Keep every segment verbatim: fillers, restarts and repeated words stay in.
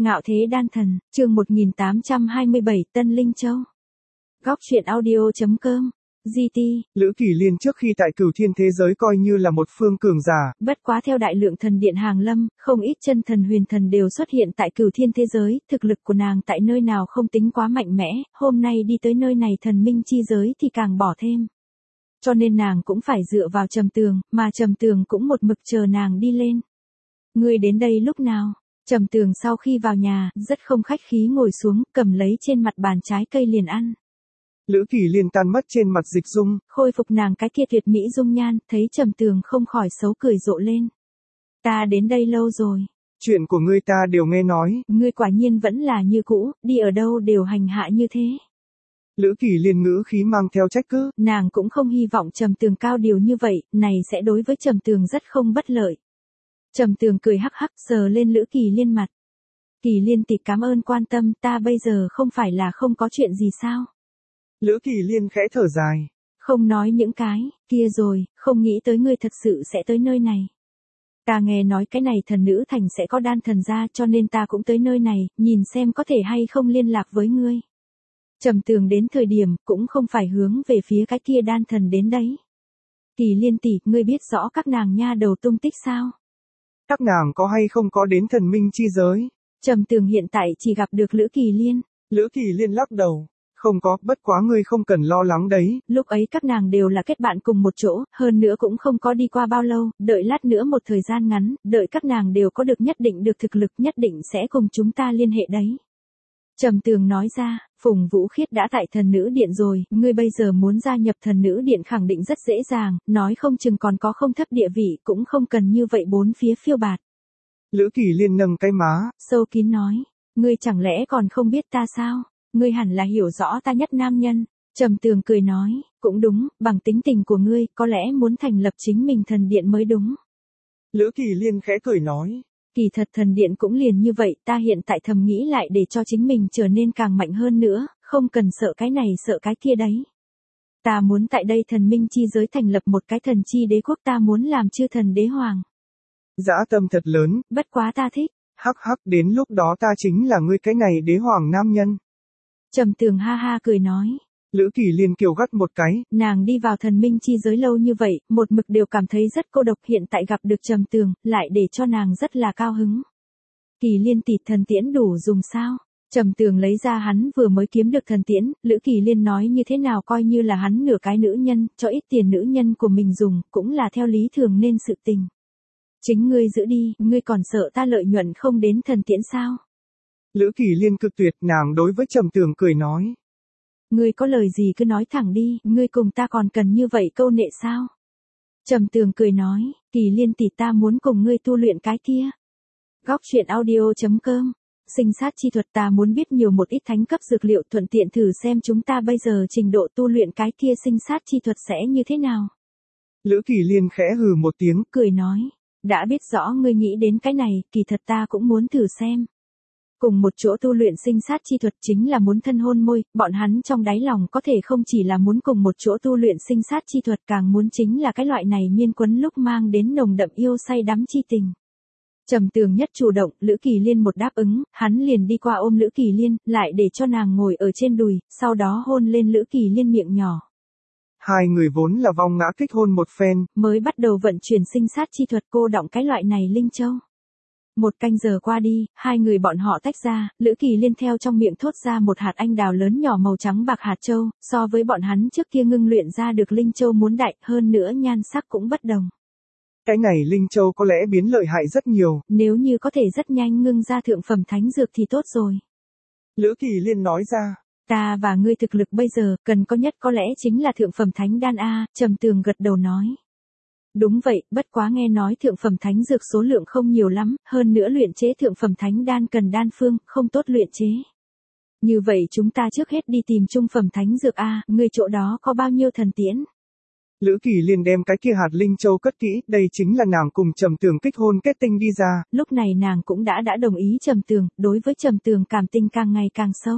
Ngạo thế đan thần, chương một nghìn tám trăm hai mươi bảy, Tân Linh Châu. Góc truyện audio.com, giê tê. Lữ Kỳ Liên trước khi tại Cửu Thiên thế giới coi như là một phương cường giả. Bất quá theo đại lượng thần điện hàng lâm, không ít chân thần huyền thần đều xuất hiện tại Cửu Thiên thế giới, thực lực của nàng tại nơi nào không tính quá mạnh mẽ, hôm nay đi tới nơi này thần minh chi giới thì càng bỏ thêm. Cho nên nàng cũng phải dựa vào Trầm Tường, mà Trầm Tường cũng một mực chờ nàng đi lên. Ngươi đến đây lúc nào? Trầm Tường sau khi vào nhà, rất không khách khí ngồi xuống, cầm lấy trên mặt bàn trái cây liền ăn. Lữ Kỳ Liên tan mất trên mặt dịch dung, khôi phục nàng cái kia tuyệt mỹ dung nhan, thấy Trầm Tường không khỏi xấu cười rộ lên. Ta đến đây lâu rồi. Chuyện của ngươi ta đều nghe nói. Ngươi quả nhiên vẫn là như cũ, đi ở đâu đều hành hạ như thế. Lữ Kỳ Liên ngữ khí mang theo trách cứ. Nàng cũng không hy vọng Trầm Tường cao điều như vậy, này sẽ đối với Trầm Tường rất không bất lợi. Trầm Tường cười hắc hắc sờ lên Lữ Kỳ Liên mặt. Kỳ Liên tỷ cảm ơn quan tâm, ta bây giờ không phải là không có chuyện gì sao? Lữ Kỳ Liên khẽ thở dài. Không nói những cái, kia rồi, không nghĩ tới ngươi thật sự sẽ tới nơi này. Ta nghe nói cái này thần nữ thành sẽ có đan thần ra cho nên ta cũng tới nơi này, nhìn xem có thể hay không liên lạc với ngươi. Trầm Tường đến thời điểm, cũng không phải hướng về phía cái kia đan thần đến đấy. Kỳ Liên tỷ, ngươi biết rõ các nàng nha đầu tung tích sao? Các nàng có hay không có đến thần minh chi giới? Trầm Tường hiện tại chỉ gặp được Lữ Kỳ Liên. Lữ Kỳ Liên lắc đầu. Không có, bất quá ngươi không cần lo lắng đấy. Lúc ấy các nàng đều là kết bạn cùng một chỗ, hơn nữa cũng không có đi qua bao lâu, đợi lát nữa một thời gian ngắn, đợi các nàng đều có được nhất định được thực lực nhất định sẽ cùng chúng ta liên hệ đấy. Trầm Tường nói ra, Phùng Vũ Khiết đã tại thần nữ điện rồi, ngươi bây giờ muốn gia nhập thần nữ điện khẳng định rất dễ dàng, nói không chừng còn có không thấp địa vị, cũng không cần như vậy bốn phía phiêu bạt. Lữ Kỳ Liên nâng cái má, sâu kín nói, ngươi chẳng lẽ còn không biết ta sao? Ngươi hẳn là hiểu rõ ta nhất nam nhân. Trầm Tường cười nói, cũng đúng, bằng tính tình của ngươi, có lẽ muốn thành lập chính mình thần điện mới đúng. Lữ Kỳ Liên khẽ cười nói. Kỳ thật thần điện cũng liền như vậy, ta hiện tại thầm nghĩ lại để cho chính mình trở nên càng mạnh hơn nữa, không cần sợ cái này sợ cái kia đấy. Ta muốn tại đây thần minh chi giới thành lập một cái thần chi đế quốc, ta muốn làm chư thần đế hoàng. Dã tâm thật lớn. Bất quá ta thích. Hắc hắc, đến lúc đó ta chính là ngươi cái này đế hoàng nam nhân. Trầm Tường ha ha cười nói. Lữ Kỳ Liên kiều gắt một cái. Nàng đi vào thần minh chi giới lâu như vậy, một mực đều cảm thấy rất cô độc, hiện tại gặp được Trầm Tường, lại để cho nàng rất là cao hứng. Kỳ Liên tỷ, thần tiễn đủ dùng sao? Trầm Tường lấy ra hắn vừa mới kiếm được thần tiễn, Lữ Kỳ Liên nói như thế nào coi như là hắn nửa cái nữ nhân, cho ít tiền nữ nhân của mình dùng, cũng là theo lý thường nên sự tình. Chính ngươi giữ đi, ngươi còn sợ ta lợi nhuận không đến thần tiễn sao? Lữ Kỳ Liên cực tuyệt, nàng đối với Trầm Tường cười nói. Ngươi có lời gì cứ nói thẳng đi, ngươi cùng ta còn cần như vậy câu nệ sao? Trầm Tường cười nói, Kỳ Liên tỷ, ta muốn cùng ngươi tu luyện cái kia. Góc truyện audio.com, sinh sát chi thuật, ta muốn biết nhiều một ít thánh cấp dược liệu, thuận tiện thử xem chúng ta bây giờ trình độ tu luyện cái kia sinh sát chi thuật sẽ như thế nào. Lữ Kỳ Liên khẽ hừ một tiếng, cười nói, đã biết rõ ngươi nghĩ đến cái này, kỳ thật ta cũng muốn thử xem. Cùng một chỗ tu luyện sinh sát chi thuật chính là muốn thân hôn môi, bọn hắn trong đáy lòng có thể không chỉ là muốn cùng một chỗ tu luyện sinh sát chi thuật, càng muốn chính là cái loại này miên quấn lúc mang đến nồng đậm yêu say đắm chi tình. Trầm Tường nhất chủ động, Lữ Kỳ Liên một đáp ứng, hắn liền đi qua ôm Lữ Kỳ Liên, lại để cho nàng ngồi ở trên đùi, sau đó hôn lên Lữ Kỳ Liên miệng nhỏ. Hai người vốn là vong ngã kích hôn một phen, mới bắt đầu vận chuyển sinh sát chi thuật cô động cái loại này linh châu. Một canh giờ qua đi, hai người bọn họ tách ra, Lữ Kỳ Liên theo trong miệng thốt ra một hạt anh đào lớn nhỏ màu trắng bạc hạt châu, so với bọn hắn trước kia ngưng luyện ra được linh châu muốn đại, hơn nữa nhan sắc cũng bất đồng. Cái này linh châu có lẽ biến lợi hại rất nhiều. Nếu như có thể rất nhanh ngưng ra thượng phẩm thánh dược thì tốt rồi. Lữ Kỳ Liên nói ra. Ta và ngươi thực lực bây giờ, cần có nhất có lẽ chính là thượng phẩm thánh đan a, Trầm Tường gật đầu nói. Đúng vậy, bất quá nghe nói thượng phẩm thánh dược số lượng không nhiều lắm, hơn nữa luyện chế thượng phẩm thánh đan cần đan phương, không tốt luyện chế. Như vậy chúng ta trước hết đi tìm trung phẩm thánh dược a, ngươi chỗ đó có bao nhiêu thần tiễn? Lữ Kỳ Liên đem cái kia hạt linh châu cất kỹ, đây chính là nàng cùng Trầm Tường kích hôn kết tinh đi ra. Lúc này nàng cũng đã đã đồng ý Trầm Tường, đối với Trầm Tường cảm tình càng ngày càng sâu.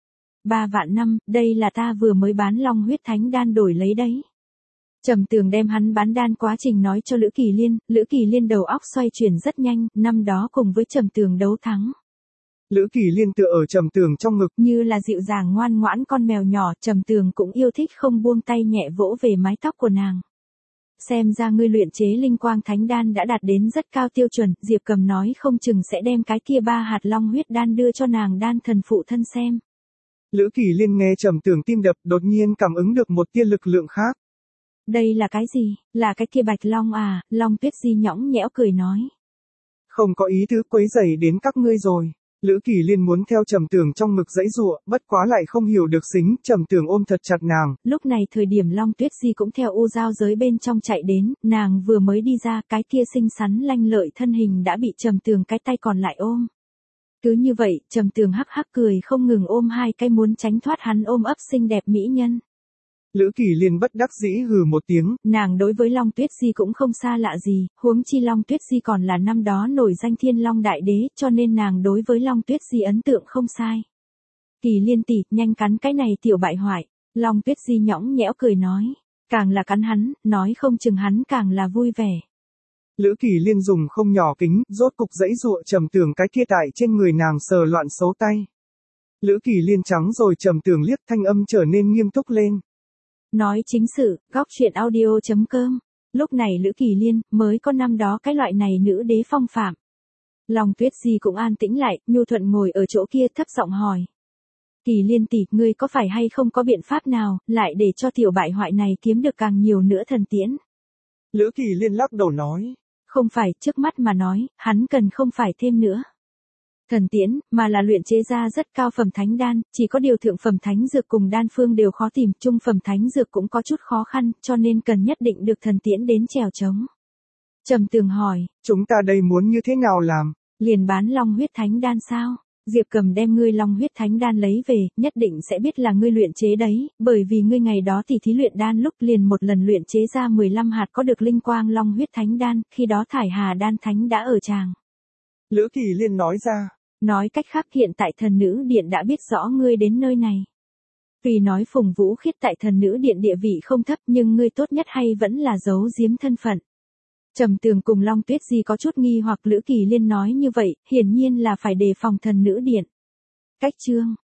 Ba vạn năm, đây là ta vừa mới bán long huyết thánh đan đổi lấy đấy. Trầm Tường đem hắn bán đan quá trình nói cho Lữ Kỳ Liên, Lữ Kỳ Liên đầu óc xoay chuyển rất nhanh, năm đó cùng với Trầm Tường đấu thắng. Lữ Kỳ Liên tựa ở Trầm Tường trong ngực, như là dịu dàng ngoan ngoãn con mèo nhỏ, Trầm Tường cũng yêu thích không buông tay nhẹ vỗ về mái tóc của nàng. Xem ra ngươi luyện chế linh quang thánh đan đã đạt đến rất cao tiêu chuẩn, Diệp Cầm nói không chừng sẽ đem cái kia ba hạt long huyết đan đưa cho nàng đan thần phụ thân xem. Lữ Kỳ Liên nghe Trầm Tường tim đập, đột nhiên cảm ứng được một tia lực lượng khác. Đây là cái gì? Là cái kia bạch long à? Long Tuyết Di nhõng nhẽo cười nói. Không có ý tứ quấy rầy đến các ngươi rồi. Lữ Kỳ Liên muốn theo Trầm Tường trong ngực giãy giụa, bất quá lại không hiểu được xính, Trầm Tường ôm thật chặt nàng. Lúc này thời điểm Long Tuyết Di cũng theo u giao giới bên trong chạy đến, nàng vừa mới đi ra, cái kia xinh xắn lanh lợi thân hình đã bị Trầm Tường cái tay còn lại ôm. Cứ như vậy, Trầm Tường hắc hắc cười không ngừng ôm hai cái muốn tránh thoát hắn ôm ấp xinh đẹp mỹ nhân. Lữ Kỳ Liên bất đắc dĩ hừ một tiếng. Nàng đối với Long Tuyết Di cũng không xa lạ gì, huống chi Long Tuyết Di còn là năm đó nổi danh Thiên Long Đại Đế, cho nên nàng đối với Long Tuyết Di ấn tượng không sai. Kỳ Liên tỷ, nhanh cắn cái này tiểu bại hoại. Long Tuyết Di nhõng nhẽo cười nói. Càng là cắn hắn, nói không chừng hắn càng là vui vẻ. Lữ Kỳ Liên dùng không nhỏ kính, rốt cục giãy giụa Trầm Tường cái kia tại trên người nàng sờ loạn xấu tay. Lữ Kỳ Liên trắng rồi Trầm Tường liếc, thanh âm trở nên nghiêm túc lên. Nói chính sự, góc truyện audio chấm com. Lúc này Lữ Kỳ Liên mới có năm đó cái loại này nữ đế phong phạm. Long Tuyết Di cũng an tĩnh lại, nhu thuận ngồi ở chỗ kia thấp giọng hỏi. Kỳ Liên tỷ, ngươi có phải hay không có biện pháp nào, lại để cho tiểu bại hoại này kiếm được càng nhiều nữa thần tiễn? Lữ Kỳ Liên lắc đầu nói. Không phải, trước mắt mà nói, hắn cần không phải thêm nữa thần tiễn, mà là luyện chế ra rất cao phẩm thánh đan, chỉ có điều thượng phẩm thánh dược cùng đan phương đều khó tìm, trung phẩm thánh dược cũng có chút khó khăn, cho nên cần nhất định được thần tiễn đến chèo chống. Trầm Tường hỏi, chúng ta đây muốn như thế nào làm? Liền bán long huyết thánh đan sao? Diệp Cầm đem ngươi long huyết thánh đan lấy về, nhất định sẽ biết là ngươi luyện chế đấy, bởi vì ngươi ngày đó tỉ thí luyện đan lúc liền một lần luyện chế ra mười lăm hạt có được linh quang long huyết thánh đan, khi đó Thải Hà đan thánh đã ở tràng. Lữ Kỳ Liên nói ra. Nói cách khác hiện tại thần nữ điện đã biết rõ ngươi đến nơi này. Tuy nói Phùng Vũ Khiết tại thần nữ điện địa vị không thấp nhưng ngươi tốt nhất hay vẫn là giấu giếm thân phận. Trầm Tường cùng Long Tuyết Di có chút nghi hoặc Lữ Kỳ Liên nói như vậy, hiển nhiên là phải đề phòng thần nữ điện. Cách chương